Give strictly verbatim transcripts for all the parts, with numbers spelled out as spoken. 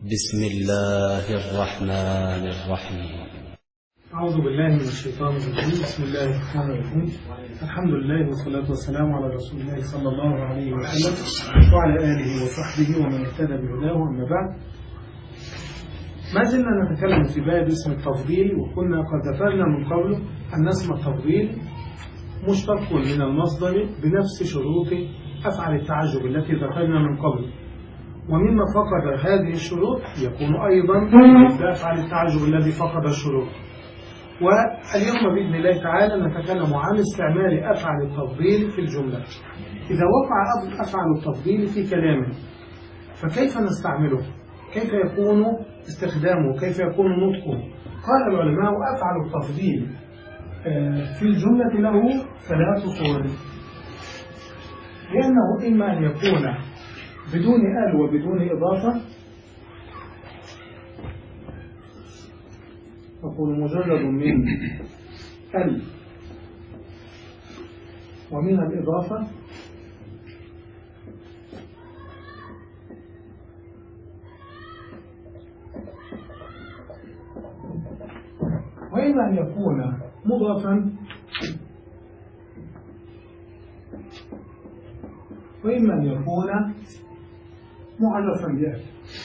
بسم الله الرحمن الرحيم. أعوذ بالله من الشيطان الرجيم. بسم الله الرحمن الرحيم. الحمد لله والصلاة والسلام على رسول الله صلى الله عليه وسلم وعلى آله وصحبه ومن اهتدى بهداه. أما بعد، ما زلنا نتكلم في باب اسم التفضيل، وكنا قد ذكرنا من قبل أن اسم التفضيل مشتق من المصدر بنفس شروط أفعل التعجب التي ذكرنا من قبل، ومما فقد هذه الشروط يكون أيضا بأفعل التعجب الذي فقد الشروط. واليوم بإذن الله تعالى نتكلم عن استعمال أفعل التفضيل في الجملة. إذا وقع أفعل التفضيل في كلام فكيف نستعمله؟ كيف يكون استخدامه؟ كيف يكون نطقه؟ قال العلماء: أفعل التفضيل في الجملة له ثلاث صور، لأنه إما أن يكون بدون آل وبدون إضافة، يكون مجرد من ال ومن الإضافة، وإما أن يكون مضافا، وإما أن يكون معرفا بأل.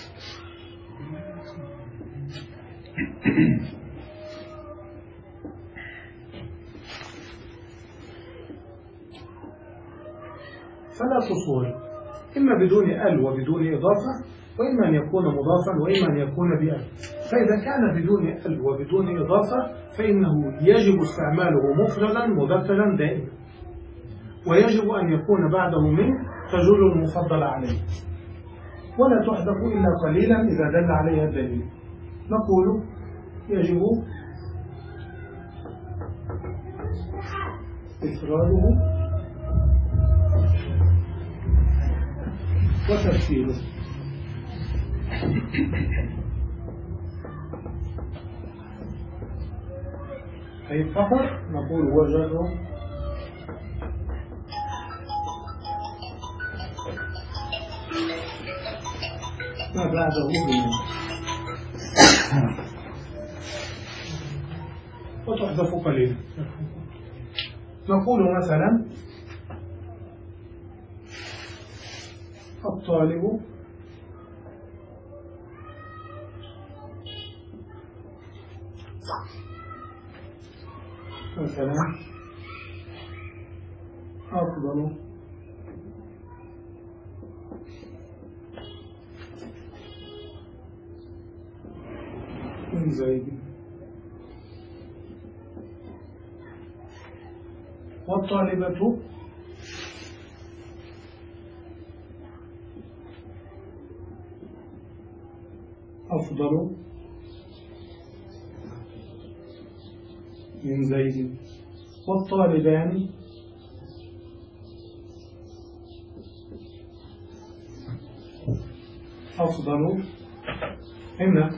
ثلاث صور: إما بدون ال وبدون إضافة، وإما أن يكون مضافا، وإما أن يكون بأل. فإذا كان بدون ال وبدون إضافة فإنه يجب استعماله مفردا مذكرا دائما، ويجب أن يكون بعده من تجول المفضل عليه، ولا تحذف إلا قليلا إذا دل عليها الدليل. نقول يجب إفراده وتفسيره. أي فقط نقول وجره ما بعده بمن، وتحذف قليلا. نقول مثلا: الطالب مثلا أفضل من زيد، والطالبة أفضل من زيد، والطالبان أفضل هنا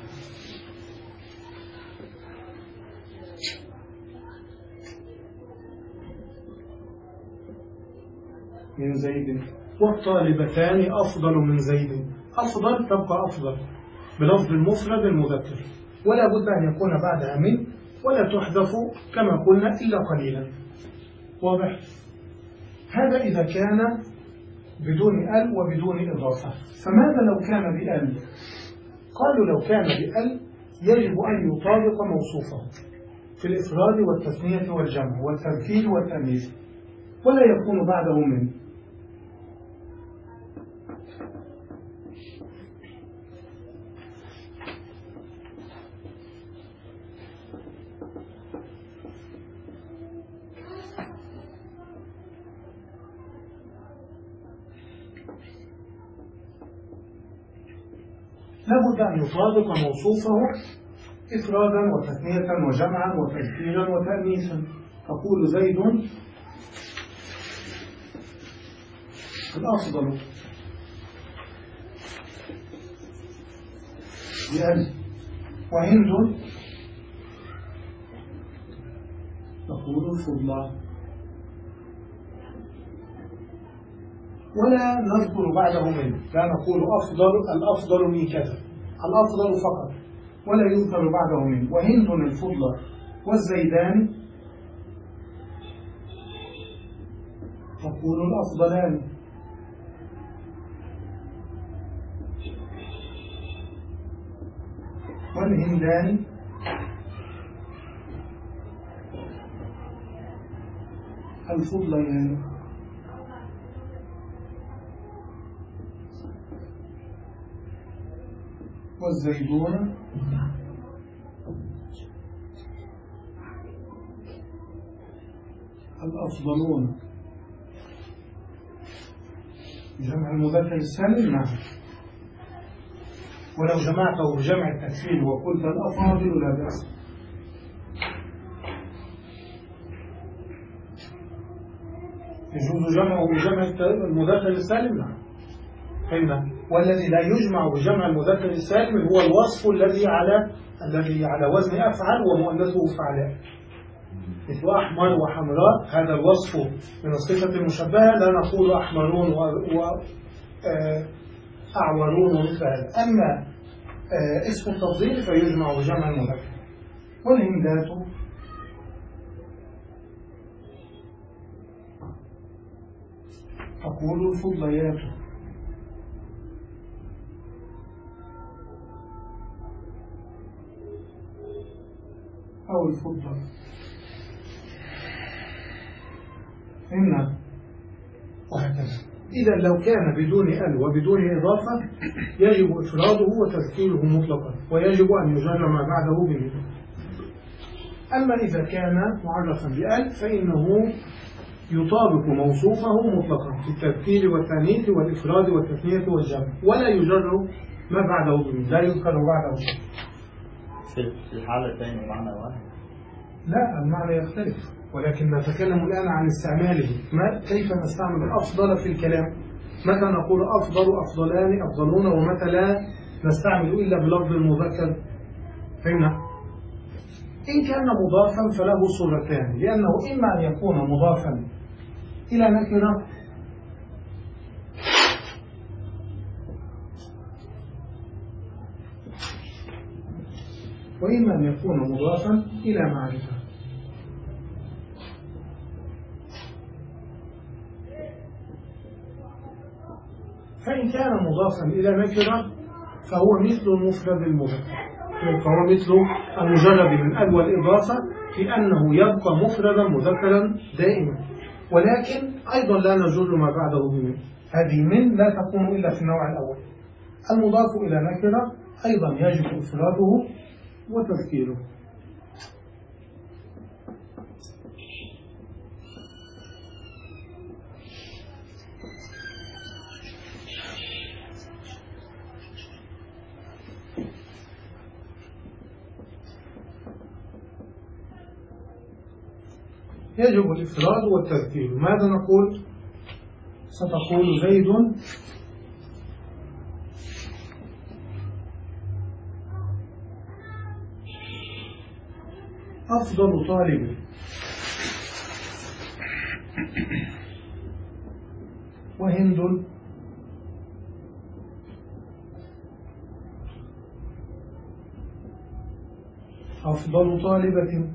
من زيد، والطالبتان أفضل من زيد. أفضل تبقى أفضل بلفظ المفرد المذكر، ولا بد أن يكون بعدها من، ولا تحذف كما قلنا إلا قليلا. واضح؟ هذا إذا كان بدون ال وبدون إضافة. فماذا لو كان بال؟ قالوا لو كان بال يجب أن يطابق موصوفه في الإفراد والتثنية والجمع والتذكير والتأنيث، ولا يكون بعده من. لابد أن يطابق موصوفه إفرادا وتثنية وجمعا وتذكيرا وتأنيثا. تقول زيد الأفضل بأل، وهند تقول الفضلى. ولا نذكر بعده منه، لا نقول أفضل الأفضل من كذا، الأفضل فقط ولا يذكر بعده منه. وهند الفضلى والزيدان تقول الأفضلان. والهندان الفضليان. والزيدون الأفضلون. جمع المذكر السالم نعم، ولو جمعته بجمع التكسير وقلت الأفاضل لا بأس. يجوز جمعه بجمع المذكر السالم نعم. فهمنا. والذي لا يجمع بجمع المذكر السالم هو الوصف الذي على الذي على وزن أفعل ومؤنثه فعلاء، مثل أحمر وحمراء، هذا الوصف من الصفة المشبهة، لا نقول أحمرون وأعورون ومثل هذا. أما اسم التفضيل فيجمع بجمع المذكر. والهندات أقول الفضليات. أو الفضة. إن وهكذا. إذا لو كان بدون ال وبدون إضافة يجب إفراده وتذكيره مطلقا، ويجب أن يجر ما بعده بمثل. أما إذا كان معرفا بال فإنه يطابق موصوفه مطلقا في التذكير والتأنيث والإفراد والتثنية والجمع، ولا يجر ما بعده بمثل، لا يذكر بعده. في الحالة الثانية المعنى واحد؟ لا، المعنى يختلف، ولكن نتكلم الآن عن استعماله. ما كيف نستعمل الأفضل في الكلام؟ متى نقول أفضل، أفضلان، أفضلون، ومتى لا نستعمل إلا بلفظ المذكر؟ فهمنا؟ إن كان مضافا فله صورتان، لأنه إما أن يكون مضافا إلى نكرة وإما أن يكون مضافا إلى معرفة. فإن كان مضافا إلى نكرة فهو مثل المفرد المذكر، فهو مثل المجرد من ال والإضافة في أنه يبقى مفردا مذكرا دائما، ولكن أيضا لا نجر ما بعده بمن. هذه من لا تكون إلا في النوع الأول. المضاف إلى نكرة أيضا يجب إفراده وتذكيره. يجب الإفراد والتذكير. ماذا نقول؟ ستقول زيد أفضل طالب، وهند أفضل طالبة.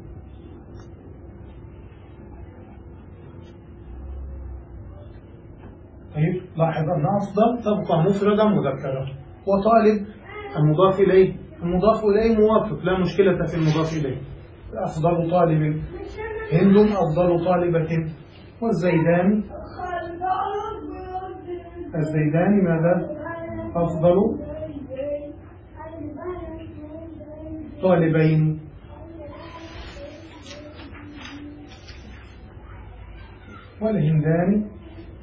طيب لاحظ أن أفضل تبقى مفردة مذكرة، وطالب المضاف إليه المضاف إليه موافق، لا مشكلة في المضاف إليه. أفضل طالب، هند أفضل طالبة. والزيدان الزيدان ماذا؟ أفضل طالبين. والهندان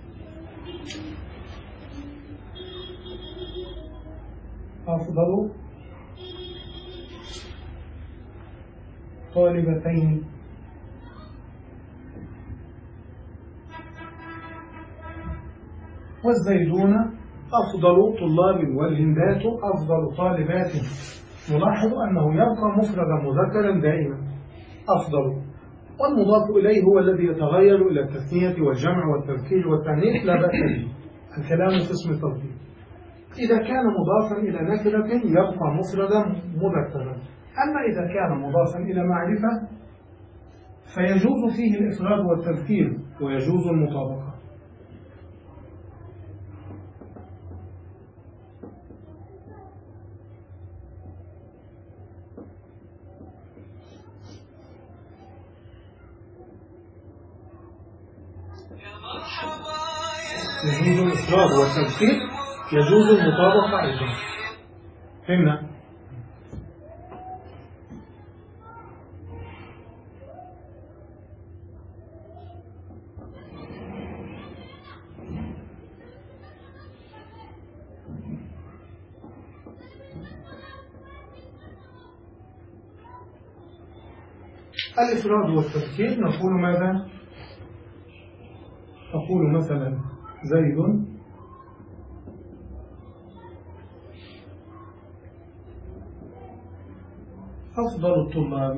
أفضل طالبتين. والزيدون أفضل طلاب، والهندات أفضل طالبات. نلاحظ أنه يبقى مفردا مذكرا دائما أفضل، والمضاف إليه هو الذي يتغير إلى التثنية والجمع والتذكير والتأنيث لا بأس به. الكلام في اسم التفضيل. إذا كان مضافا إلى نكرة يبقى مفردا مذكرا، أما إذا كان مضافا إلى معرفة فيجوز فيه الإفراد والتذكير ويجوز المطابقة. يجوز الإفراد والتذكير، يجوز المطابقة أيضا. فهمنا؟ الإفراد والتذكير نقول ماذا؟ نقول مثلا زيد أفضل الطلاب،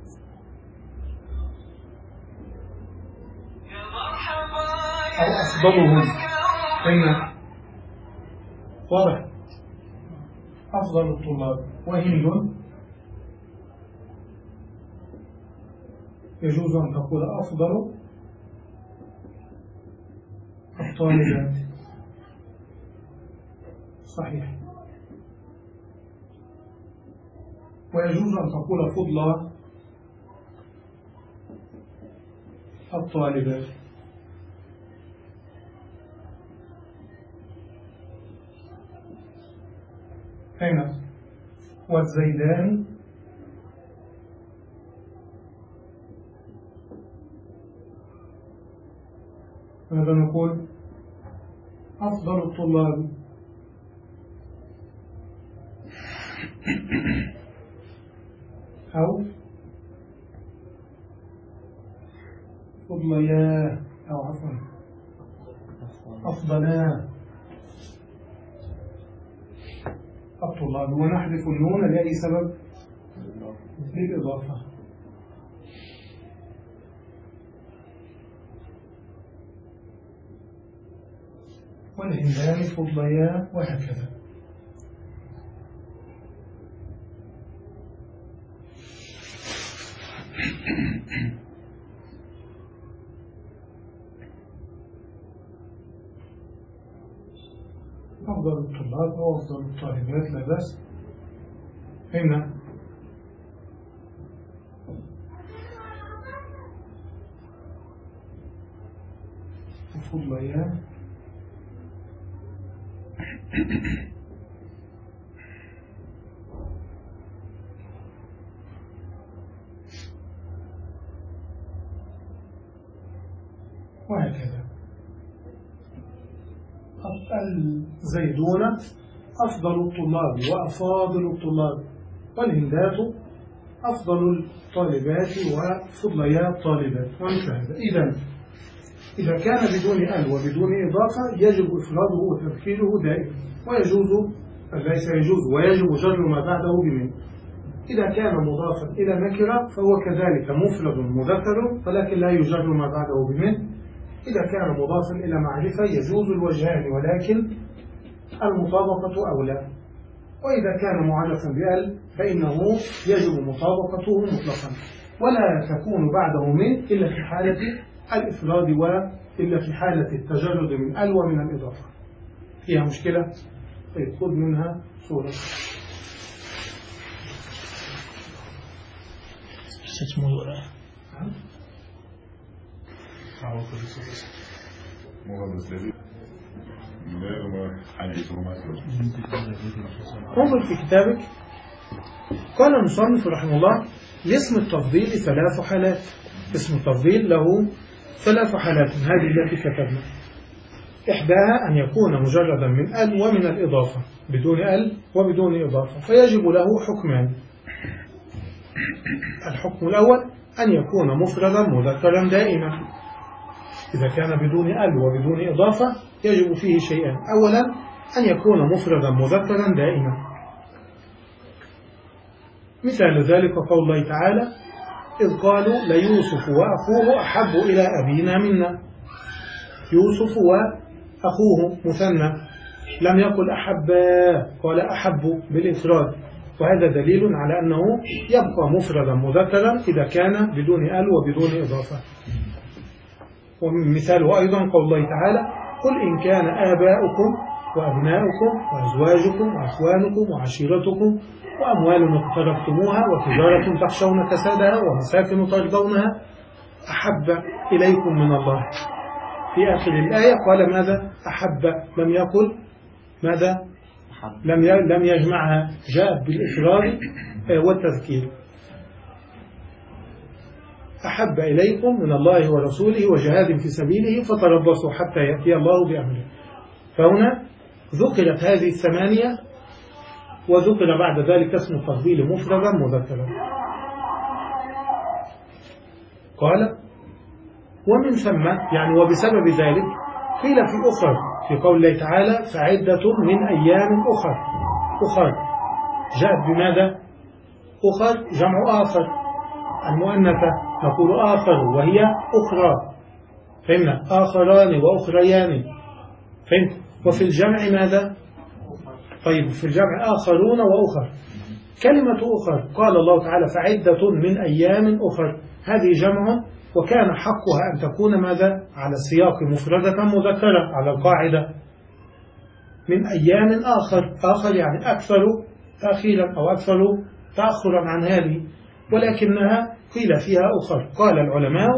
أو أفضلهم. أين؟ واضح. أفضل الطلاب. وهند يجوز أن تقول أفضل الطالبات. صحيح. ويجوز أن تقول فضل الطالبات. هنا والزيدان ماذا نقول؟ أفضل الطلاب. أو فضليا، أو عفوا أفضلا الطلاب. ونحذف النون لأي سبب؟ للإضافة. والهندان فضليا، وهكذا. أفضل الطلاب أو أفضل الطالبات لا بأس. هنا فضليا وهكذا. الزيدون أفضل الطلاب وأفاضل الطلاب، والهندات أفضل الطالبات وفضليات الطالبات، ومثل هذا. إذن إذا كان بدون أل وبدون إضافة يجب إفراده وتذكيره دائما، ويجوز ليس يجوز ويجب جر ما بعده بمن. إذا كان مضافا إلى نكرة فهو كذلك مفرد مذكر ولكن لا يجر ما بعده بمن. إذا كان مضافا إلى معرفة يجوز الوجهان ولكن المطابقة أولى. وإذا كان معرفا بأل فإنه يجب مطابقته مطلقا، ولا تكون بعده من إلا في حالة الإفراد وإلا في حالة التجرد من أل ومن الإضافة. فيها مشكلة؟ طيب خذ منها صورة. انظر في كتابك. قال المصنف رحمه الله: لاسم التفضيل ثلاث حالات. اسم التفضيل له ثلاث حالات، هذه التي كتبنا. إحداها أن يكون مجردا من ال ومن الإضافة، بدون ال وبدون إضافة، فيجب له حكمان. الحكم الأول أن يكون مفردا مذكرا دائما. إذا كان بدون ال وبدون إضافة يجب فيه شيئان. أولا أن يكون مفردا مذكرا دائما. مثال ذلك قول الله تعالى: إذ قالوا ليوسف وأخوه أحب إلى أبينا منا. يوسف أخوه مثنى لم يقل أحبا، قال أحب بالإفراد، وهذا دليل على أنه يبقى مفردا مذكرا إذا كان بدون ال وبدون إضافة. ومثاله أيضا قول الله تعالى: قل إن كان آباؤكم وأبناؤكم وأزواجكم وأخوانكم وعشيرتكم وأموال اقترفتموها وتجارة تخشون كسادها ومساكن ترضونها أحب إليكم من الله. في آخر الآية قال ماذا؟ أحب، لم يقل ماذا؟ لم لم يجمعها، جاءت بالإفراد والتذكير. أحب إليكم من الله ورسوله وجهاد في سبيله فتربصوا حتى يأتي الله بأمره. فهنا ذكرت هذه الثمانية، وذكر بعد ذلك اسم التفضيل مفردا مذكرا. قال: ومن ثم، يعني وبسبب ذلك، قيل في أخر في قول الله تعالى: فعدة من أيام أخر. أخر جاءت بماذا؟ أخر جمع آخر، المؤنثة نقول آخر وهي أخرى، فهمنا؟ آخران وأخريان، فهمت؟ وفي الجمع ماذا؟ طيب في الجمع آخرون وأخر. كلمة أخر قال الله تعالى: فعدة من أيام أخر، هذه جمع، وكان حقها أن تكون ماذا؟ على السياق مفردة مذكرة على القاعدة. من أيام آخر، آخر يعني أكثر تأخيرا أو أكثر تأخرا عن هذه، ولكنها قيل فيها أخر. قال العلماء: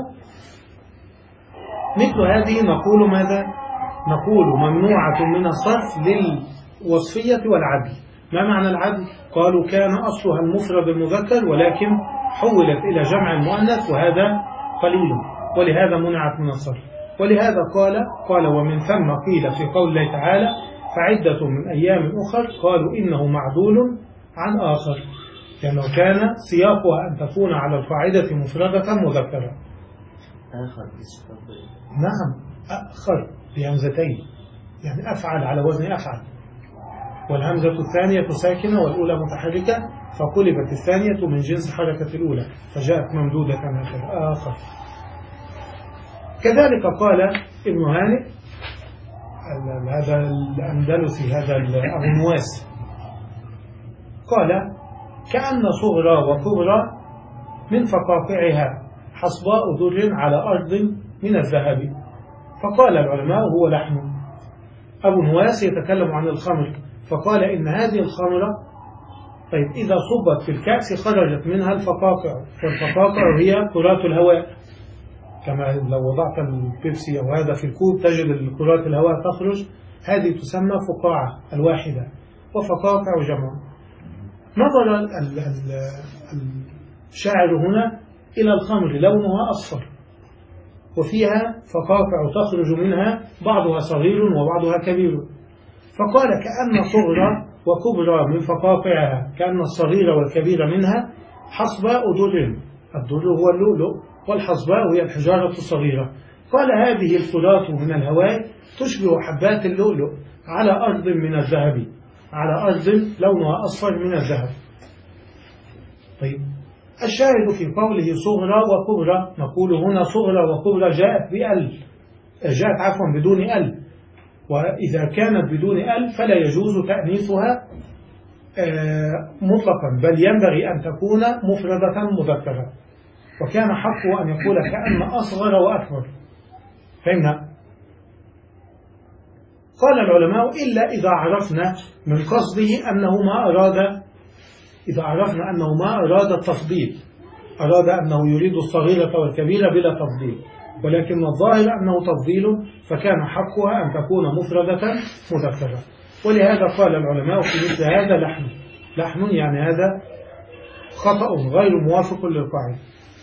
مثل هذه نقول ماذا؟ نقول ممنوعة من الصرف للوصفية والعدل. ما معنى العدل؟ قالوا كان أصلها المفرد المذكر ولكن حولت إلى جمع المؤنث، وهذا قليل، ولهذا منعت من الصرف. ولهذا قال قال ومن ثم قيل في قول الله تعالى: فعدة من أيام أخر، قالوا إنه معدول عن آخر، لأنه يعني كان سياقها أن تكون على القاعدة مفردة مذكرة. آخر نعم، آخر بهمزتين، يعني أفعل على وزن أفعل، والهمزة الثانية ساكنة والأولى متحركة، فقلبت الثانية من جنس حركة الأولى فجاءت ممدودة هكذا آخر. كذلك قال ابن هانئ هذا الأندلسي، هذا أبو نواس، قال: كأن صغرى وكبرى من فقاقعها حصباء در على أرض من الذهب. فقال العلماء: هو لحم. أبو نواس يتكلم عن الخمر، فقال إن هذه الخمرة، طيب إذا صبت في الكأس خرجت منها الفقاقع، والفقاقع هي كرات الهواء، كما لو وضعت البيبسي أو هذا في الكوب تجد كرات الهواء تخرج، هذه تسمى فقاعة الواحدة، وفقاقع جمع. نظر الشاعر هنا إلى الخمر لونها أصفر، وفيها فقاقع تخرج منها بعضها صغير وبعضها كبير، فقال: كأن صغرى وكبرى من فقاقعها، كأن الصغير والكبير منها حصباء در، الدر هو اللؤلؤ، والحصباء هي الحجارة الصغيرة. قال: هذه الكرات من الهواء تشبه حبات اللؤلؤ على أرض من الذهب، على أرض لونها أصفر من الذهب. طيب الشاهد في قوله صغرى وكبرى، نقول هنا صغرى وكبرى جاءت بأل، جاءت عفوا بدون أل، وإذا كانت بدون أل فلا يجوز تأنيثها مطلقا، بل ينبغي أن تكون مفردة مذكرة، وكان حقه أن يقول كأن أصغر وأكبر، فهمنا؟ قال العلماء: إلا إذا عرفنا من قصده أنه ما أراد، إذا عرفنا أنه ما أراد التفضيل، أراد أنه يريد الصغيرة والكبيرة بلا تفضيل، ولكن الظاهر أنه تفضيل، فكان حقها أن تكون مفردة مذكرة. ولهذا قال العلماء في مثل هذا لحن، لحن يعني هذا خطأ غير موافق للقاعدة.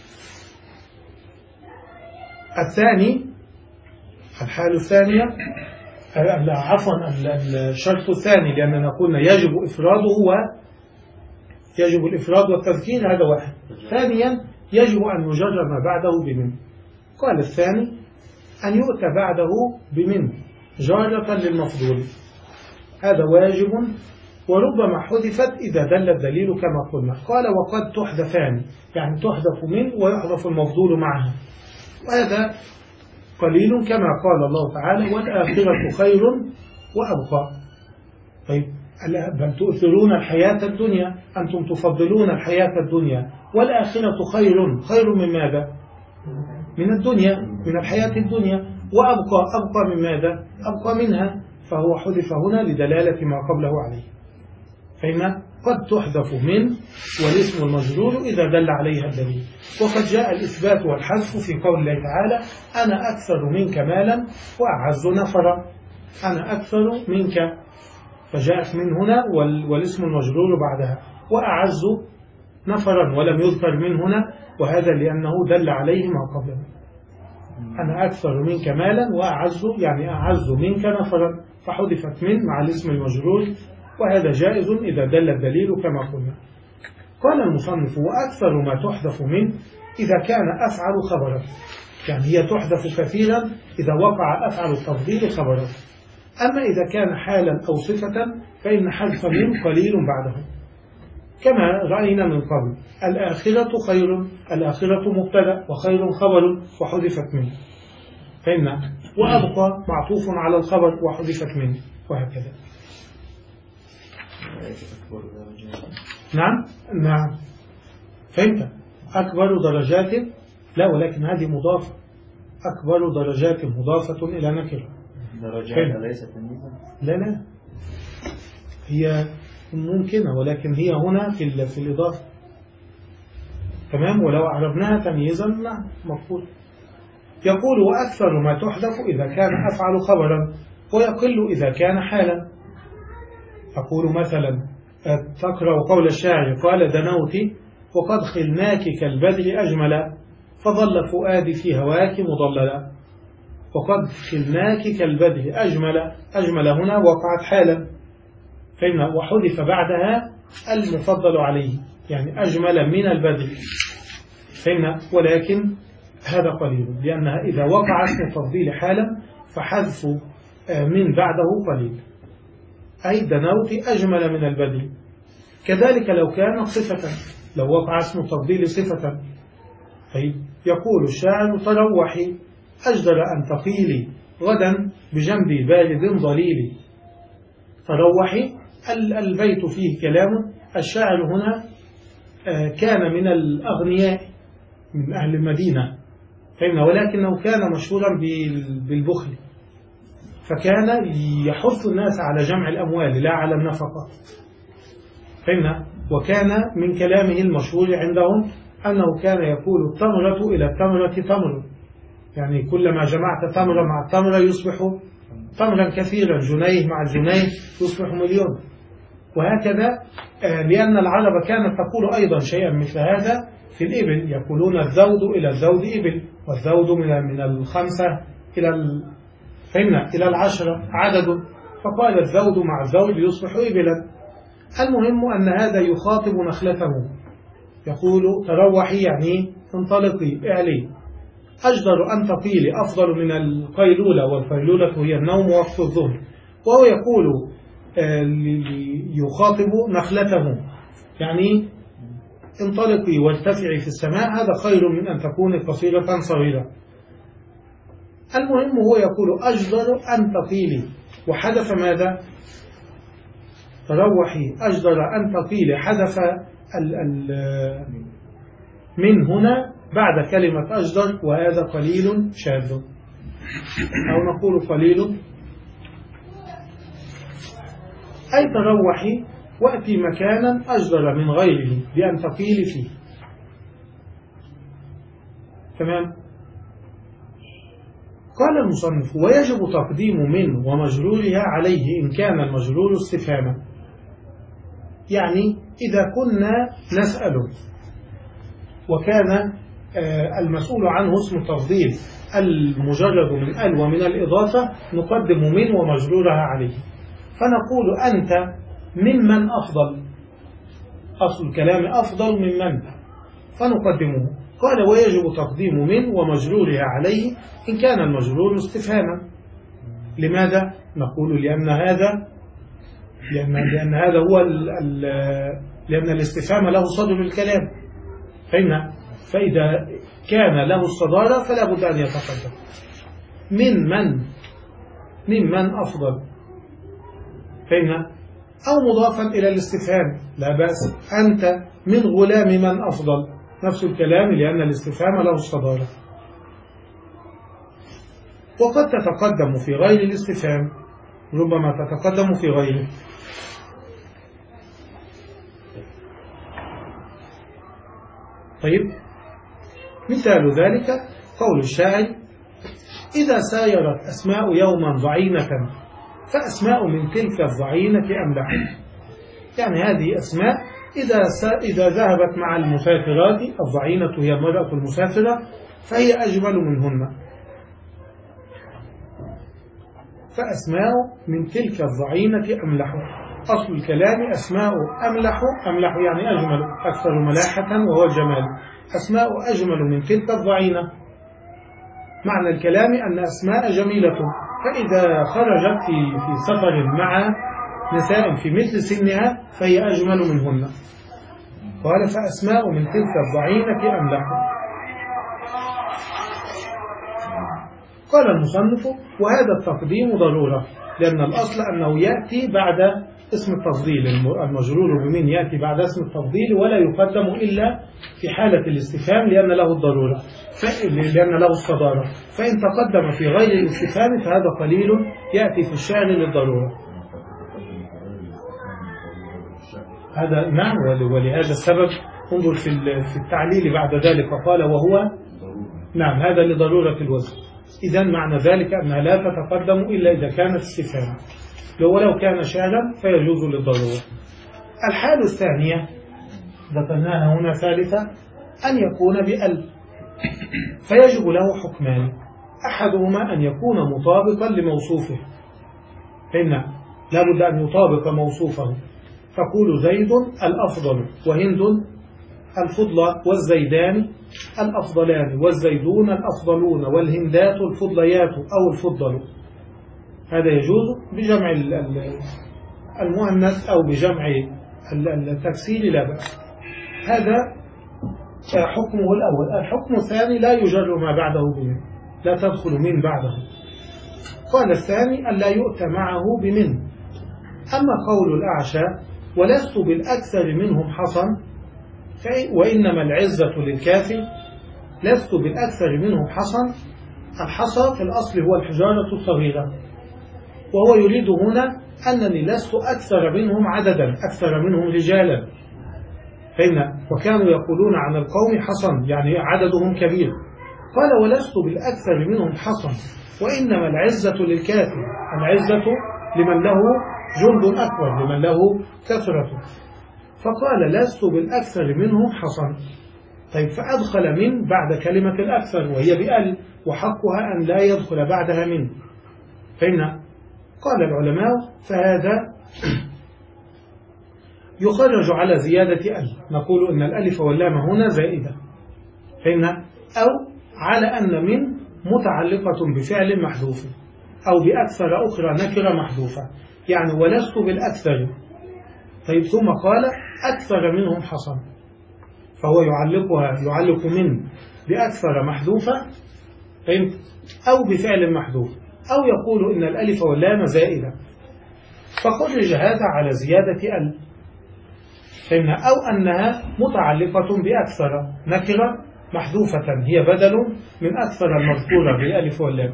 الثاني، الحال الثانية، عفوا الشرط الثاني، لأننا قلنا يجب إفراده ويجب الإفراد والتذكير، هذا واحد. ثانيا يجب أن يجرر ما بعده بمن. قال الثاني: أن يؤتى بعده بمن جارة للمفضول، هذا واجب، وربما حذفت إذا دل الدليل كما قلنا. قال: وقد تحذفان، يعني تحذف من ويحذف المفضول معها، وهذا قليل كما قال الله تعالى والآخرة خير وأبقى. طيب بل تؤثرون الحياة الدنيا، أنتم تفضلون الحياة الدنيا والآخرة خير. خير من ماذا؟ من الدنيا، من الحياة الدنيا. وأبقى، أبقى من ماذا؟ أبقى منها، فهو حذف هنا لدلالة ما قبله عليه. فإن قد تحذف من والاسم المجرور إذا دل عليها الدليل. وقد جاء الإثبات والحذف في قول الله تعالى أنا أكثر منك مالا وأعز نفرا. أنا أكثر منك، فجاءت من هنا والاسم المجرور بعدها، وأعز نفرا ولم يذكر من هنا، وهذا لأنه دل عليه ما قبله. أنا أكثر منك مالا وأعز يعني أعز منك نفرا، فحذفت من مع الاسم المجرور، وهذا جائز إذا دل الدليل كما قلنا. قال المصنف وأكثر ما تحذف من إذا كان أفعل خبرا، يعني هي تحذف كثيرا إذا وقع أفعل التفضيل خبرا. أما إذا كان حالا أو صفة فإن حذف من قليل بعده، كما رأينا من قبل الآخرة خير، الآخرة مبتدأ وخير خبر وحذفت منه، فإن وأبقى معطوف على الخبر وحذفت منه، وهكذا. نعم نعم فهمت. أكبر درجات، لا ولكن هذه مضافة، أكبر درجات مضافة إلى نكرة. درجات ليست تمييزا؟ لا لا، هي ممكنة، ولكن هي هنا في في الإضافة. تمام. ولو أعربناها تمييزا نعم مقبول. يقول وأكثر ما تحذف إذا كان أفعل خبرا، ويقل إذا كان حالا. أقول مثلا تقرأ قول الشاعر قال دنوت وقد خلناك كالبدر أجمل فظل فؤادي في هواك مضللا. وقد خلناك كالبدر أجمل، أجمل هنا وقعت حالا، فإن وحذف بعدها المفضل عليه، يعني أجمل من البدر، فإن ولكن هذا قليل، لأنها إذا وقعت متفضيل حالا فحذف من بعده قليل، أي دنوت أجمل من البدر. كذلك لو كان صفة، لو وقع اسم التفضيل صفة، طيب يقول الشاعر تروحي أجدر أن تقيلي غدا بجنبي بارد ظليلي. تروحي البيت فيه كلام. الشاعر هنا كان من الأغنياء من أهل المدينة، فإن ولكنه كان مشهورا بالبخل، فكان يحث الناس على جمع الأموال لا على النفقة، فإن وكان من كلامه المشهور عندهم أنه كان يقول التمرة إلى التمرة تمر، يعني كلما جمعت تمرة مع التمرة يصبح تمرا كثيرا، جنيه مع الجنيه يصبح مليون، وهكذا. لأن العرب كانت تقول أيضا شيئا مثل هذا في الإبل، يقولون الذود إلى الذود إبل، والذود من من الخمسة إلى ال... فهمنا إلى العشرة عدد، فقال الذود مع الذود يصبح إبلا. المهم أن هذا يخاطب نخلته، يقول تروحي يعني انطلقي اعلي، أجدر أن تقيلي أفضل من القيلولة، والقيلولة هي النوم وقت الظهر، وهو يقول يخاطب نخلته يعني انطلقي وارتفعي في السماء، هذا خير من أن تكوني قصيرة صغيرة. المهم هو يقول أجدر أن تقيلي، وحدث ماذا؟ تروحي أجدر أن تقيلي، حدث ال ال من هنا بعد كلمة أجدر، وهذا قليل شاذ، أو نقول قليل، أي تروحي وأتي مكانا أجدر من غيره بأن تقيلي فيه. تمام. قال المصنف ويجب تقديم من ومجرورها عليه إن كان المجرور استفهاما، يعني إذا كنا نسأل وكان المسؤول عنه اسم التفضيل المجرد من ال ومن الإضافة، نقدم من ومجرورها عليه، فنقول أنت ممن أفضل، أصل الكلام أفضل ممن، فنقدمه. قال ويجب تقديم من ومجرورها عليه إن كان المجرور استفهاما. لماذا؟ نقول لأن هذا لأن, لأن هذا هو ال ال لأن الاستفهام له صدر الكلام، فإن فإذا كان له الصدارة فلا بد أن يتقدم. من من من من أفضل، فهمنا؟ أو مضافا إلى الاستفهام لا بأس، أنت من غلام من أفضل، نفس الكلام لأن الاستفهام له الصدارة. وقد تتقدم في غير الاستفهام، ربما تتقدم في غيره. طيب، مثال ذلك قول الشاعر: إذا سايرت أسماء يوما ضعينة فأسماء من تلك الضعينة أملح. يعني هذه أسماء إذا إذا ذهبت مع المسافرات، الضعينة هي المرأة المسافرة، فهي أجمل منهن. فأسماء من تلك الضعينة أملح. أصل الكلام أسماء أملح، أملح يعني أجمل، أكثر ملاحة وهو الجمال. أسماء أجمل من تلك الضعينة، معنى الكلام أن أسماء جميلة، فإذا خرجت في في سفر مع نساء في مثل سنها فهي أجمل منهن. قال: فأسماء من تلك الضعينة أملح. قال المصنف: وهذا التقديم ضرورة، لأن الأصل أنه يأتي بعد اسم التفضيل، المجرور بمن يأتي بعد اسم التفضيل ولا يقدم إلا في حالة الاستفهام لأن له الضرورة، لأن له الصدارة. فإن تقدم في غير الاستفهام فهذا قليل يأتي في الشعر للضرورة. هذا نعم، ولهذا السبب انظر في التعليل بعد ذلك قال: وهو نعم هذا لضرورة الوزن. إذن معنى ذلك أنها لا تتقدم إلا إذا كانت استفهاما، ولو كان شعرا فيجوز للضرورة. الحال الثانية ذكرناها هنا ثالثة، أن يكون بأل، فيجب له حكمان: أحدهما أن يكون مطابقا لموصوفه، إن لابد أن يطابق موصوفه. تقول زيد الأفضل وهند الفضلى والزيدان الأفضلان والزيدون الأفضلون والهندات الفضليات أو الفضل. هذا يجوز بجمع المؤنث أو بجمع التكسير لا بأس. هذا حكمه الأول. الحكم الثاني لا يجر ما بعده بمن، لا تدخل من بعده. قال الثاني أن لا يؤتى معه بمن. أما قول الأعشى: ولست بالأكثر منهم حصن وإنما العزة للكافي، لست بالأكثر منهم حصن، الحصى في الأصل هو الحجارة الصغيرة، وهو يريد هنا أنني لست أكثر منهم عددا، أكثر منهم رجالا، فإن وكانوا يقولون عن القوم حصن يعني عددهم كبير. قال: ولست بالأكثر منهم حصن وإنما العزة للكافي، العزة لمن له جند أكبر، لمن له كثرة. فقال: لست بالأكثر منهم حصن. طيب، فأدخل من بعد كلمة الأكثر وهي بأل، وحقها أن لا يدخل بعدها من، فإن قال العلماء فهذا يخرج على زيادة أل، نقول إن الألف واللام هنا زائدة، فإن أو على أن من متعلقة بفعل محذوف أو بأكثر أخرى نكرة محذوفة، يعني ولست بالأكثر. طيب، ثم قال: أكثر منهم حصن، فهو يعلقها يعلق من بأكثر محذوفة أو بفعل محذوف، أو يقول إن الألف واللام زائدة، فخرج هذا على زيادة ال، فإن أو أنها متعلقة بأكثر نكرة محذوفة هي بدل من أكثر المذكورة بالألف واللام.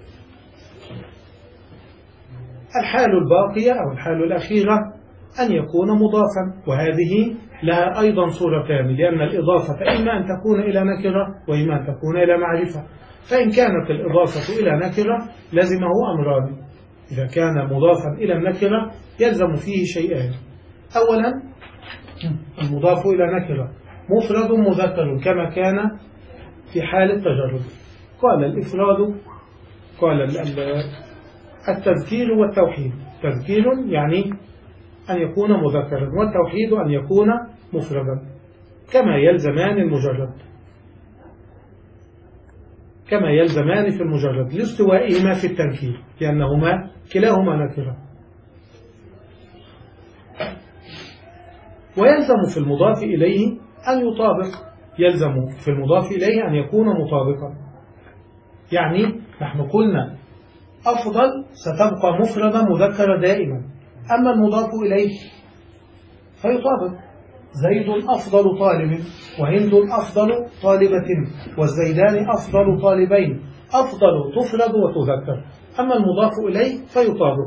الحال الباقية أو الحال الأخيرة أن يكون مضافا، وهذه لها أيضا صورتان، لأن الإضافة إما أن تكون إلى نكرة وإما أن تكون إلى معرفة. فإن كانت الإضافة إلى نكرة لزمه أمران: إذا كان مضافا إلى النكرة يلزم فيه شيئان. أولا، المضاف إلى نكرة مفرد مذكر كما كان في حال التجرد. قال الإفراد، قال التذكير والتوحيد، تذكير يعني أن يكون مذكرا، والتوحيد أن يكون مفردا، كما يلزمان المجرد، كما يلزمان في المجرد لاستوائهما في التنكير، لأنهما كلاهما نكرة. ويلزم في المضاف إليه أن يطابق، يلزم في المضاف إليه أن يكون مطابقا، يعني نحن قلنا أفضل ستبقى مفردة مذكرة دائما، أما المضاف إليه فيطابق. زيد أفضل طالب، وهند أفضل طالبة، والزيدان أفضل طالبين. أفضل تفرد وتذكر، أما المضاف إليه فيطابق.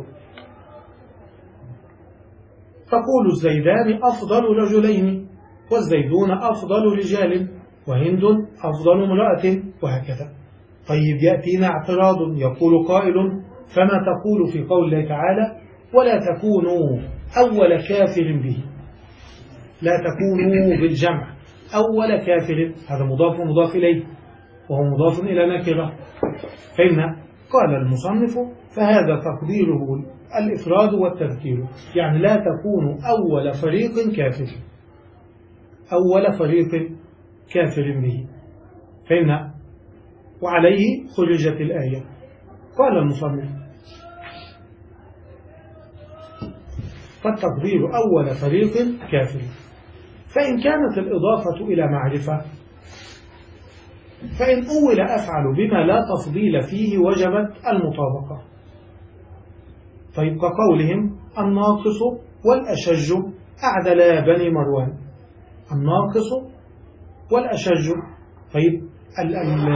تقول الزيدان أفضل رجلين، والزيدون أفضل رجال، وهند أفضل امرأة، وهكذا. طيب يأتينا اعتراض، يقول قائل: فما تقول في قول الله تعالى: ولا تكونوا أول كافر به؟ لا تكونوا بالجمع أول كافر، هذا مضاف مضاف إليه، وهو مضاف إلى نكرة. فإن قال المصنف: فهذا تقديره الإفراد والتذكير، يعني لا تكونوا أول فريق كافر، أول فريق كافر به. فإن وعليه خرجت الآية. قال المصنف: فالتقدير أول فريق كافر. فإن كانت الإضافة إلى معرفة، فإن أول أفعل بما لا تفضيل فيه وجبت المطابقة. طيب كقولهم: الناقص والأشج أعدلا بني مروان. الناقص والأشج. طيب ال ال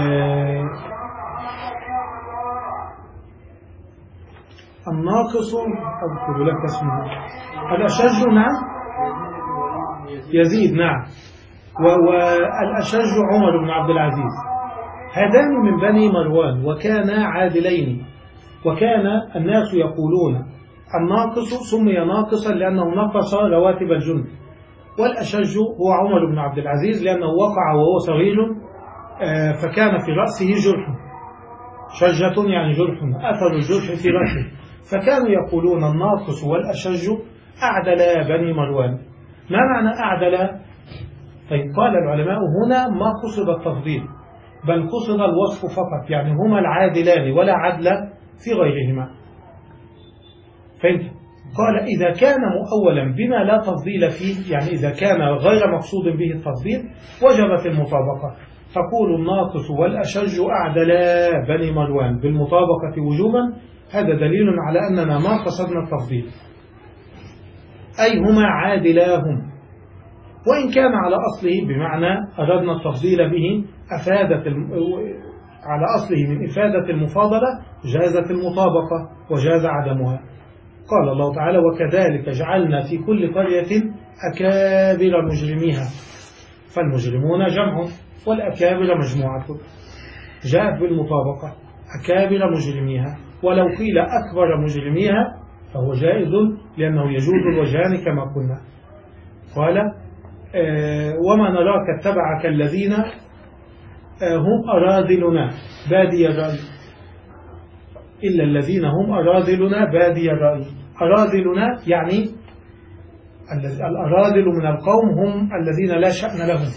الناقص أذكر لك اسمه. الأشج نعم يزيد، نعم، والأشج عمر بن عبد العزيز. هذان من بني مروان، وكانا عادلين، وكان الناس يقولون الناقص سمي ناقصا لأنه نقص رواتب الجند، والأشج هو عمر بن عبد العزيز لأنه وقع وهو صغير فكان في رأسه جرح، شجة يعني جرح، أثر الجرح في رأسه، فكانوا يقولون الناقص والأشج أعدلا بني مروان. ما معنى أعدلا؟ طيب قال العلماء: هنا ما قصد التفضيل، بل قصد الوصف فقط، يعني هما العادلان ولا عدل في غيرهما. فهمت؟ قال: إذا كان مؤولا بما لا تفضيل فيه، يعني إذا كان غير مقصود به التفضيل، وجبت المطابقة. تقول الناقص والأشج أعدلا بني مروان بالمطابقة وجوبا، هذا دليل على أننا ما قصدنا التفضيل، أي هما عادلاهم. وإن كان على أصله بمعنى أردنا التفضيل به أفادت الم... على أصله من إفادة المفاضلة جازت المطابقة وجاز عدمها. قال الله تعالى: وكذلك جعلنا في كل قرية أكابر مجرميها. فالمجرمون جمع والأكابر مجموعة، جاءت بالمطابقة أكابر مجرميها. ولو قيل أكبر مجرميها فهو جائز لأنه يجوز الوجهان كما قلنا. قال: آه وما نراك اتبعك الذين آه هم أراذلنا بادي الرأي، إلا الذين هم أراذلنا بادي الرأي. أراذلنا يعني الأراذل من القوم هم الذين لا شأن لهم،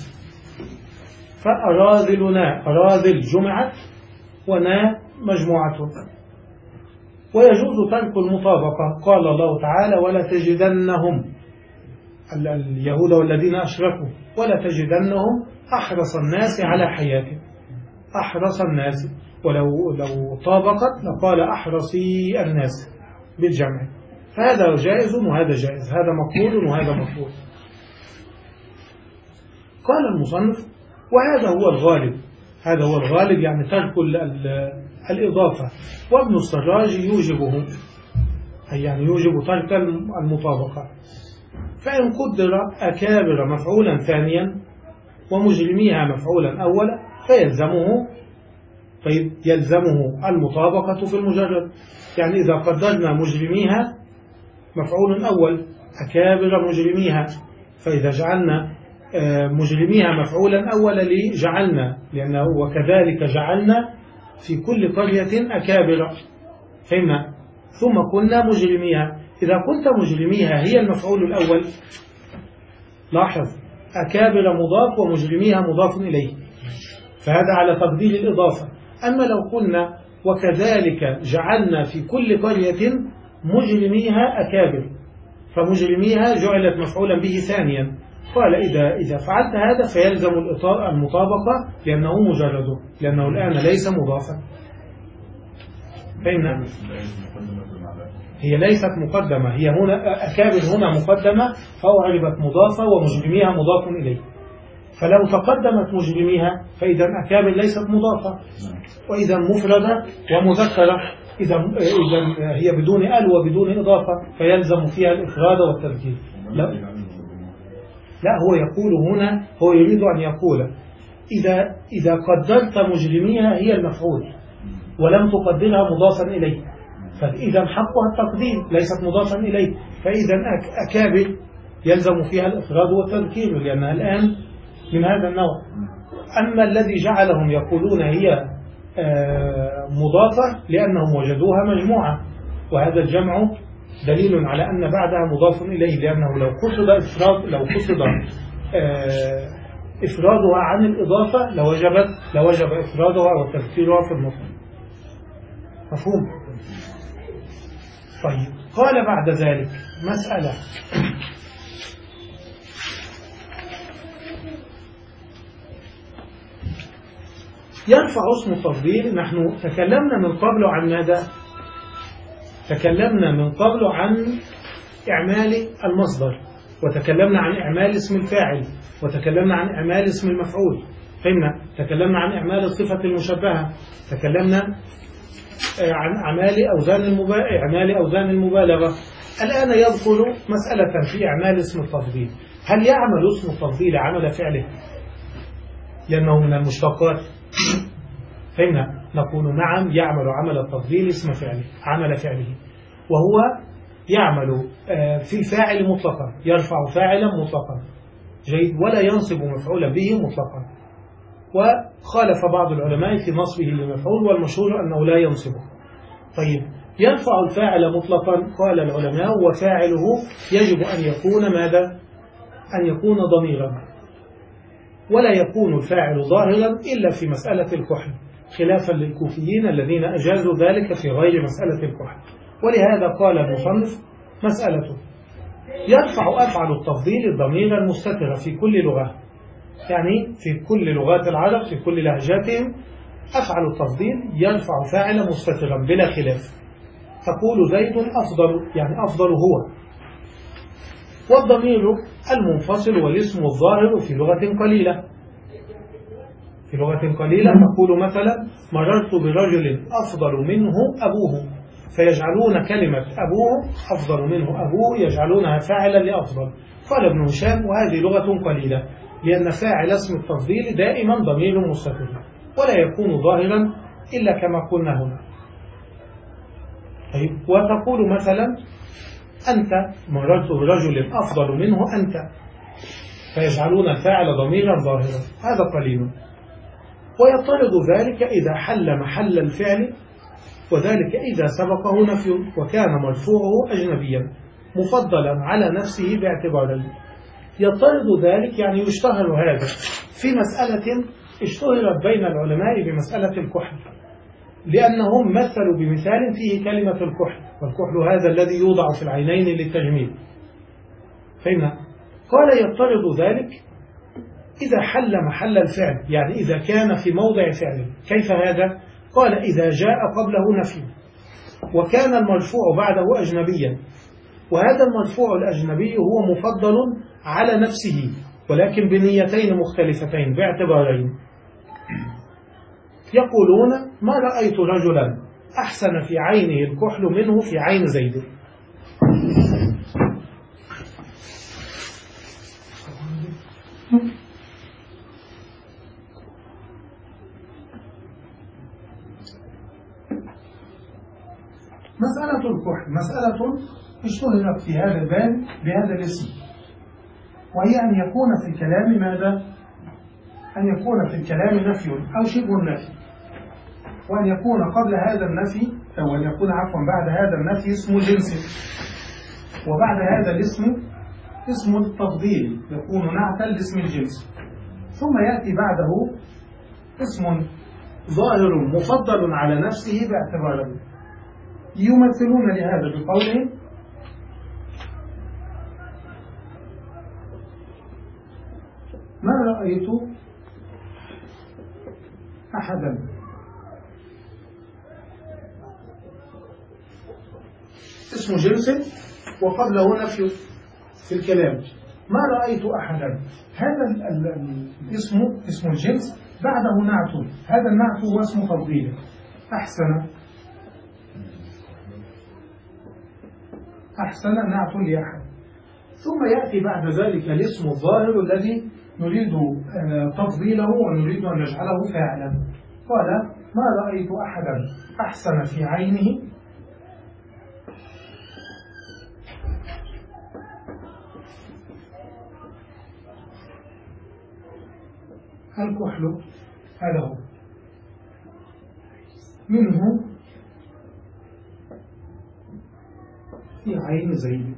فأراذلنا أراذل جمعت ونا مجموعة. ويجوز ترك المطابقة. قال الله تعالى: ولا تجدنهم اليهود والذين أشركوا ولا تجدنهم أحرص الناس على حياة. أحرص الناس، ولو لو طابقت لقال أحرصي الناس بالجمع. فهذا جائز وهذا جائز، هذا مقبول وهذا مقبول. قال المصنف: وهذا هو الغالب. هذا هو الغالب يعني ترك الإضافة. وابن السراج يوجبه، أي يعني يوجب ترك المطابقة. فإن قدر أكابر مفعولا ثانيا ومجرميها مفعولا أولا فيلزمه طيب يلزمه المطابقة في المجرد. يعني إذا قدرنا مجرميها مفعول أول أكابر مجرميها، فإذا جعلنا مجرميها مفعولا أولا لجعلنا، لأنه وكذلك جعلنا في كل قرية أكابر، فهمنا؟ ثم قلنا مجرميها. إذا قلت مجرميها هي المفعول الأول، لاحظ أكابر مضاف ومجرميها مضاف إليه، فهذا على تقدير الإضافة. أما لو قلنا وكذلك جعلنا في كل قرية مجرميها أكابر، فمجرميها جعلت مفعولا به ثانيا. قال: إذا إذا فعلت هذا فيلزم المطابقة لأنه مجرد، لأنه الآن ليس مضافا. فهمنا؟ هي ليست مقدمة، هي هنا أكابر هنا مقدمة فأعربت مضافة ومجرميها مضاف إليه. فلو تقدمت مجرميها فإذا أكابر ليست مضافة، وإذا مفردة ومذكرة إذا إذا هي بدون ال وبدون إضافة فيلزم فيها الإفراد والتذكير. لا لا هو يقول هنا، هو يريد أن يقول إذا إذا قدرت مجرميها هي المفعول ولم تقدرها مضافا إليه، فإذا حقها التقديم ليست مضافا إليه، فإذا أكابر يلزم فيها الإفراد والتذكير لأنها الآن من هذا النوع. أما الذي جعلهم يقولون هي مضافة لأنهم وجدوها مجموعة، وهذا الجمع دليل على أن بعدها مضاف إليه، لأنه لو قصد إفراد لو قصد إفرادها عن الإضافة لوجبت لوجب إفرادها وتذكيرها في المفرد. مفهوم؟ طيب، قال بعد ذلك مسألة يرفع اسم التفضيل. نحن تكلمنا من قبل عن ماذا؟ تكلمنا من قبل عن إعمال المصدر، وتكلمنا عن إعمال اسم الفاعل، وتكلمنا عن إعمال اسم المفعول. فهمنا؟ تكلمنا عن إعمال الصفة المشبهة، تكلمنا عن أعمال أوزان المبالغة إعمال أوزان المبالغة. الآن يذكر مسألة في إعمال اسم التفضيل. هل يعمل اسم التفضيل عمل فعله لأنه من المشتقات؟ فهمنا؟ نقول نعم يعمل عمل التفضيل اسم فعله عمل فعله، وهو يعمل في الفاعل مطلقا، يرفع فاعلا مطلقا، جيد، ولا ينصب مفعولا به مطلقا. وخالف بعض العلماء في نصبه للمفعول، والمشهور أنه لا ينصبه. طيب، يرفع الفاعل مطلقا، قال العلماء وفاعله يجب أن يكون ماذا؟ أن يكون ضميرا، ولا يكون الفاعل ظاهرا إلا في مسألة الكحل، خلافا للكوفيين الذين أجازوا ذلك في غير مسألة الكحل. ولهذا قال المصنف مسألته يرفع أفعل التفضيل الضمير المستتر في كل لغة، يعني في كل لغات العرب في كل لهجاتهم أفعل التفضيل يرفع فاعل مستترا بلا خلاف. تقول زيد أفضل، يعني أفضل هو. والضمير المنفصل والاسم الظاهر في لغة قليلة في لغة قليلة تقول مثلا مررت برجل أفضل منه أبوه، فيجعلون كلمة أبوه أفضل منه أبوه يجعلونها فاعلا لأفضل. قال ابن هشام وهذه لغة قليلة، لأن فاعل اسم التفضيل دائما ضمير مستتر ولا يكون ظاهرا إلا كما قلنا هنا. طيب، وتقول مثلا أنت مررت برجل أفضل منه أنت، فيجعلون الفاعل ضميرا ظاهرا، هذا قليل. ويطرد ذلك إذا حل محل الفعل، وذلك إذا سبقه نفي وكان مرفوعه أجنبيا مفضلا على نفسه باعتبارين. يطرد ذلك يعني يشتهر هذا في مسألة اشتهرت بين العلماء بمسألة الكحل، لأنهم مثلوا بمثال فيه كلمة الكحل، والكحل هذا الذي يوضع في العينين للتجميل. فهمنا؟ قال يطرد ذلك إذا حل محل الفعل، يعني إذا كان في موضع فعل. كيف هذا؟ قال إذا جاء قبله نفي وكان المرفوع بعده أجنبيا، وهذا المرفوع الأجنبي هو مفضل على نفسه ولكن بنيتين مختلفتين باعتبارين. يقولون ما رأيت رجلا أحسن في عينه الكحل منه في عين زيد. مسألة الكحل مسألة اشتهرت في هذا الباب بهذا الاسم، وهي أن يكون في الكلام ماذا؟ أن يكون في الكلام نفي أو شبه النفي، وأن يكون قبل هذا النفي أو أن يكون عفوا بعد هذا النفي اسم جنس، وبعد هذا الاسم اسم التفضيل يكون نعتا لاسم الجنس، ثم يأتي بعده اسم ظاهر مفضل على نفسه باعتباره. يمثلون لهذا بقولهم ما رأيت أحدا اسم جنس وقبله نفي في الكلام. ما رأيت أحدا، هذا الاسم اسم الجنس بعده نعت، هذا النعت هو اسم تفضيل. أحسن، أحسن نعت لأحد. ثم يأتي بعد ذلك الاسم الظاهر الذي نريد تفضيله ونريد أن نجعله فاعلا. قال ما رأيت أحدا أحسن في عينه الكحل، هذا هو منه في عين زيد.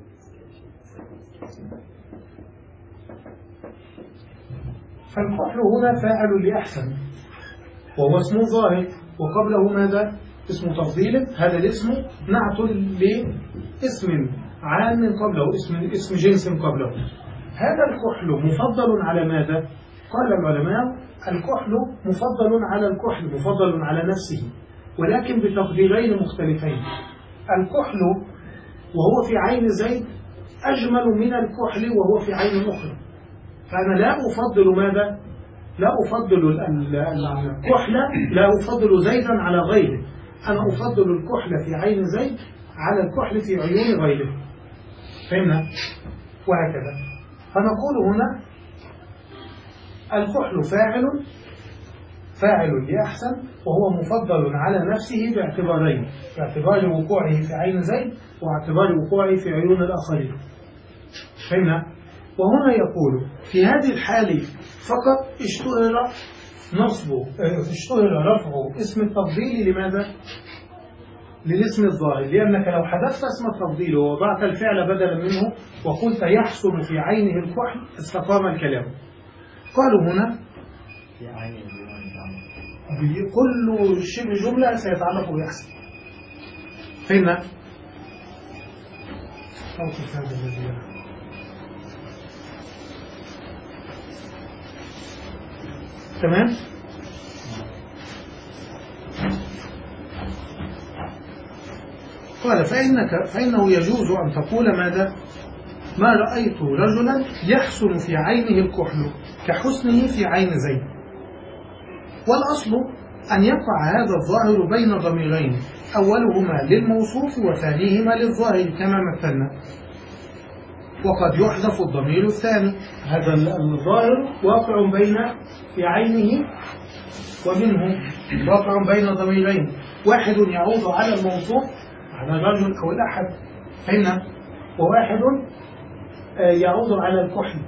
فالكحل هنا فاعل لأحسن وهو اسم ظاهر، وقبله ماذا؟ اسم تفضيل. هذا الاسم نعت لاسم عام قبله، اسم اسم جنس قبله. هذا الكحل مفضل على ماذا؟ قال العلماء الكحل مفضل على الكحل، مفضل على نفسه، ولكن بتقديرين مختلفين. الكحل وهو في عين زيد أجمل من الكحل وهو في عين أخرى. فأنا لا أفضل ماذا؟ لا أفضل الكحل، لا أفضل زيدا على غيره، أنا أفضل الكحل في عين زيد على الكحل في عيون غيره. فهمنا؟ وهكذا. فنقول هنا الكحل فاعل فاعل لأحسن وهو مفضل على نفسه باعتبارين، باعتبار وقوعه في عين زيد واعتبار وقوعه في عيون الآخرين. فهمنا؟ وهنا يقول في هذه الحالة فقط اشتهر نصبه، اشتهر رفعه اسم التفضيل لماذا؟ للاسم الظاهر، لأنك لو حذفت اسم التفضيل ووضعت الفعل بدلا منه وقلت يحسن في عينه الكحل استقام الكلام. قالوا هنا كل شبه جملة سيتعلق بأحسن. فهمنا؟ أوقف هذا الذي تمام؟ قال فإنك فإنه يجوز أن تقول ماذا؟ ما رأيت رجلا يحسن في عينه الكحل كحسنه في عين زيد. والأصل أن يقع هذا الظاهر بين ضميرين، أولهما للموصوف وثانيهما للظاهر كما مثلنا. وقد يحذف الضمير الثاني، هذا الظاهر واقع بين في عينه ومنه واقع بين ضميرين، واحد يعود على الموصوف على الرجل أو الأحد، هنا وواحد يعود على الكحل.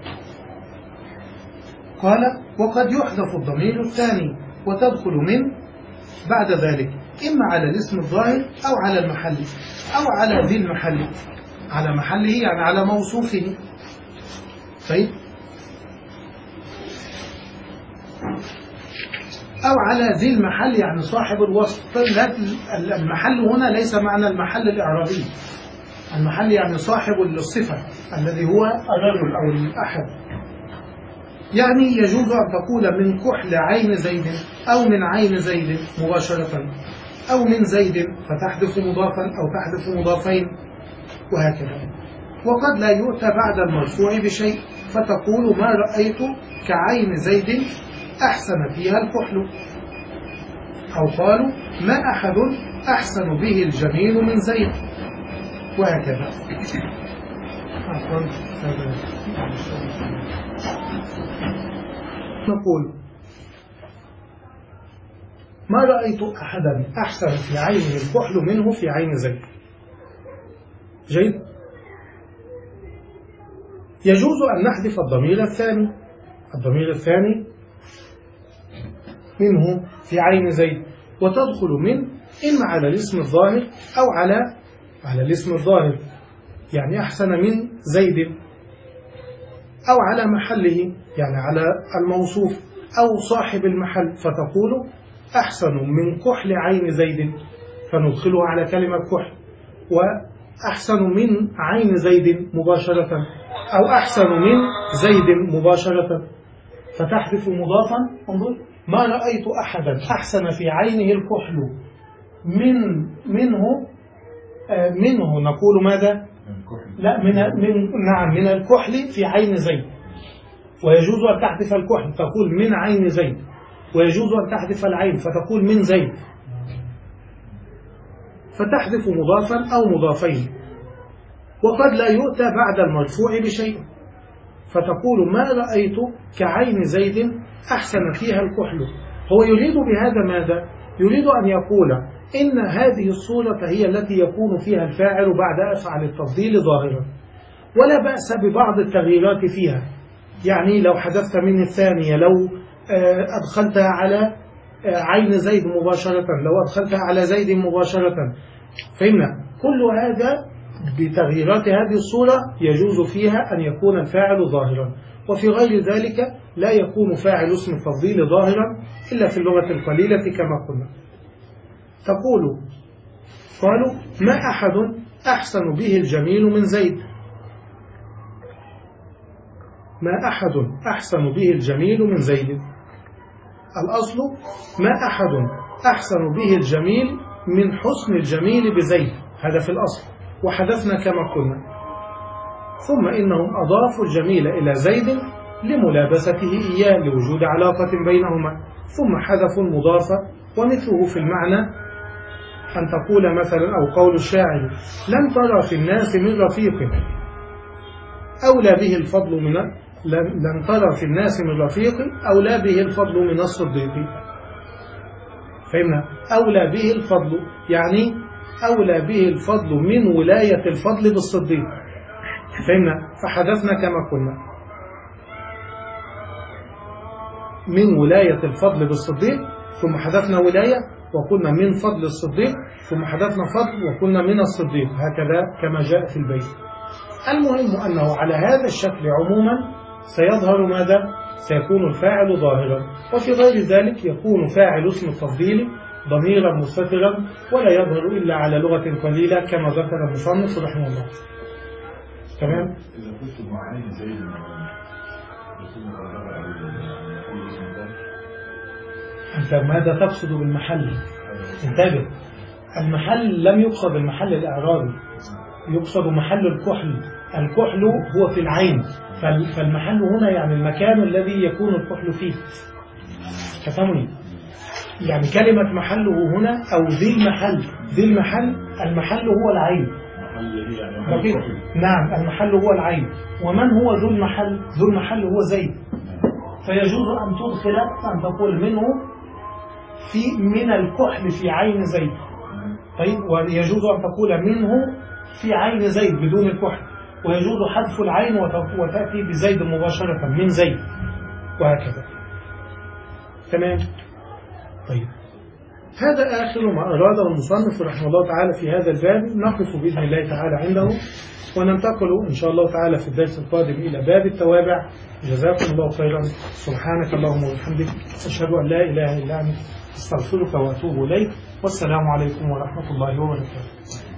قال وقد يحذف الضمير الثاني وتدخل من بعد ذلك إما على الاسم الظاهر أو على المحل أو على ذي المحل، على محله يعني على موصوفه. طيب أو على ذي المحل يعني صاحب الوصف. طيب المحل هنا ليس معنى المحل الإعرابي، المحل يعني صاحب الصفة الذي هو الرجل أو الأحد. يعني يجوز أن تقول من كحل عين زيد أو من عين زيد مباشرة أو من زيد فتحذف مضافا أو تحذف مضافين وهكذا. وقد لا يؤتى بعد المرفوع بشيء فتقول ما رأيت كعين زيد أحسن فيها الكحل، أو قالوا ما أحد أحسن به الجميل من زيد وهكذا. نقول ما رأيت أحدا أحسن في عينه الكحل منه في عين زيد. جيد. يجوز أن نحذف الضمير الثاني، الضمير الثاني منه في عين زيد وتدخل من إما على الاسم الظاهر أو على على الاسم الظاهر يعني أحسن من زيد، أو على محله يعني على الموصوف أو صاحب المحل فتقول أحسن من كحل عين زيد فندخلها على كلمة كحل، وأحسن من عين زيد مباشرة أو أحسن من زيد مباشرة فتحذف مضافا. انظر ما رأيت أحدا أحسن في عينه الكحل من منه منه نقول ماذا؟ لا من, من نعم من الكحل في عين زيد. ويجوز أن تحذف الكحل تقول من عين زيد، ويجوز أن تحذف العين فتقول من زيد، فتحذف مضافا أو مضافين. وقد لا يؤتى بعد المرفوع بشيء، فتقول ما رأيت كعين زيد أحسن فيها الكحل. هو يريد بهذا ماذا؟ يريد أن يقول إن هذه الصورة هي التي يكون فيها الفاعل بعد أفعل التفضيل ظاهرا، ولا بأس ببعض التغييرات فيها. يعني لو حذفت من الثانية، لو أدخلتها على عين زيد مباشرة، لو أدخلتها على زيد مباشرة، فهمنا؟ كل هذا بتغييرات هذه الصورة يجوز فيها أن يكون الفاعل ظاهرا، وفي غير ذلك لا يكون فاعل اسم التفضيل ظاهرا إلا في اللغة القليلة كما قلنا. تقول قالوا ما أحد أحسن به الجميل من زيد. ما أحد أحسن به الجميل من زيد. الأصل ما أحد أحسن به الجميل من حسن الجميل بزيد، هذا في الأصل، وحدثنا كما قلنا. ثم إنهم أضافوا الجميل إلى زيد لملابسته إياه لوجود علاقة بينهما، ثم حذفوا المضاف. ومثله في المعنى أن تقول مثلا أو قول الشاعر لم ترى في الناس من رفيق أولى به الفضل من لم ترى في الناس من رفيق أولى به الفضل من الصديق. فهمنا؟ أولى به الفضل يعني أولى به الفضل من ولاية الفضل بالصديق. فهمنا؟ فحدثنا كما قلنا من ولاية الفضل بالصديق، ثم حدثنا ولاية وقلنا من فضل الصديق، ثم حدثنا فضل وقلنا من الصديق، هكذا كما جاء في البيت. المهم أنه على هذا الشكل عموما سيظهر ماذا؟ سيكون الفاعل ظاهرا، وفي غير ذلك يكون فاعل اسم التفضيل ضميرا مستترا ولا يظهر إلا على لغة قليلة كما ذكر المصنف رحمه الله. تمام؟ إذا كنت معين زي أنت ماذا تقصد بالمحل؟ انتبه، المحل لم يقصد المحل الإعرابي، يقصد محل الكحل. الكحل هو في العين، فالمحل هنا يعني المكان الذي يكون الكحل فيه. تفهمني؟ يعني كلمة محله هنا أو ذي المحل، ذي المحل، المحل هو العين. نعم، المحل هو العين. ومن هو ذو المحل؟ ذو المحل هو زيد. فيجوز أن تدخل أن تقول منه في من الكحل في عين زيد. طيب، ويجوز أن تقول منه في عين زيد بدون الكحل، ويجوز حذف العين وتأتي بزيد مباشرة من زيد، وهكذا. تمام؟ طيب، هذا آخر ما أراده المصنف رحمه الله تعالى في هذا الباب. نقف بإذن الله تعالى عنده، وننتقل إن شاء الله تعالى في الدرس القادم إلى باب التوابع. جزاكم الله خيرا. سبحانك اللهم وبحمدك، أشهد أن لا إله إلا أنت، استغفرك وأتوب إليك، والسلام عليكم ورحمة الله وبركاته.